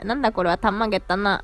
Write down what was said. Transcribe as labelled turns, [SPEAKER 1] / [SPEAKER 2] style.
[SPEAKER 1] なんだこれはたまげたな。